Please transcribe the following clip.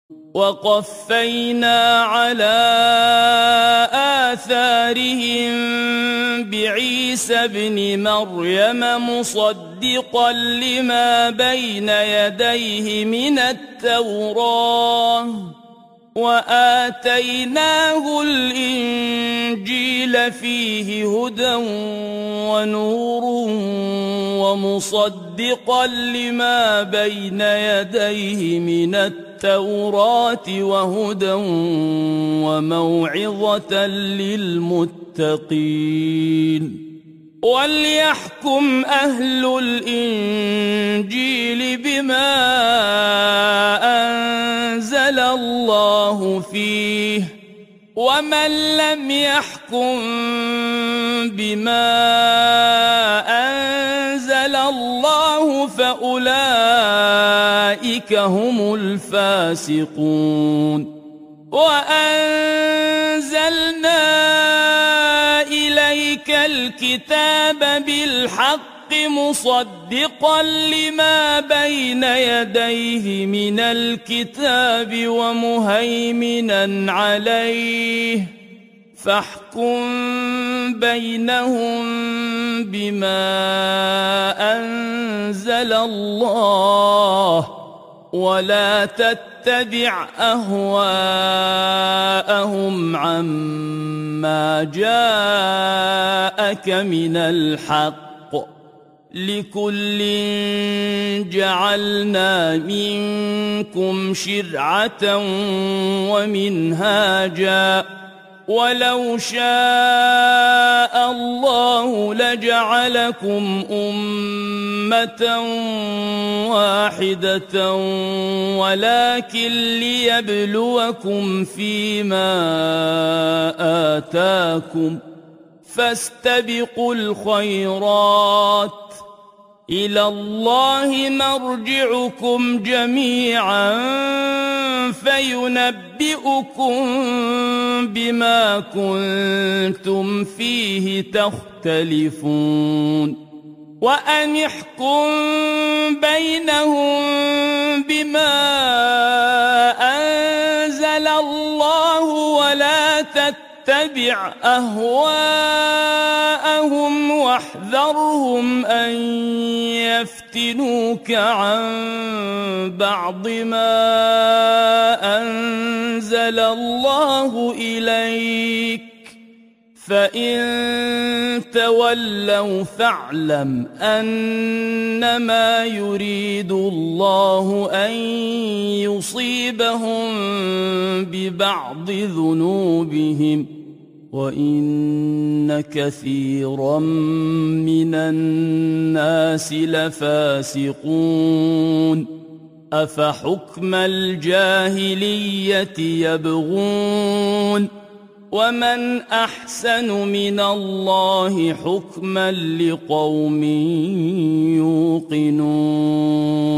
وقفينا على آثارهم بعيسى ابن مريم مصدقا لما بين يديه من التوراة وآتيناه الإنجيل فيه هدى ونور ومصدقا لما بين يديه من التوراة وهدى وموعظة للمتقين وليحكم أهل الإنجيل بما أنزل الله فيه ومن لم يحكم بما أنزل الله فأولئك هم الفاسقون وأنزلنا إليك الكتاب بالحق مصدقا لما بين يديه من الكتاب ومهيمنا عليه فاحكم بينهم بما أنزل الله ولا تتبع أهواءهم عما جاءك من الحق لكل جعلنا منكم شرعة ومنهاجا ولو شاء الله لجعلكم أمة واحدة ولكن ليبلوكم فيما آتاكم فاستبقوا الخيرات إلى الله مرجعكم جميعا فينبئكم بما كنتم فيه تختلفون وأن احكم بينهم بما أنزل الله ولا تتبع أهواءهم واحذرهم أن يفتنوك عن بعض ما أنزل الله إليك فإن تولوا فاعلم أنما يريد الله أن يصيبهم ببعض ذنوبهم وإن كثيرا من الناس لفاسقون أفحكم الجاهلية يبغون ومن أحسن من الله حكما لقوم يوقنون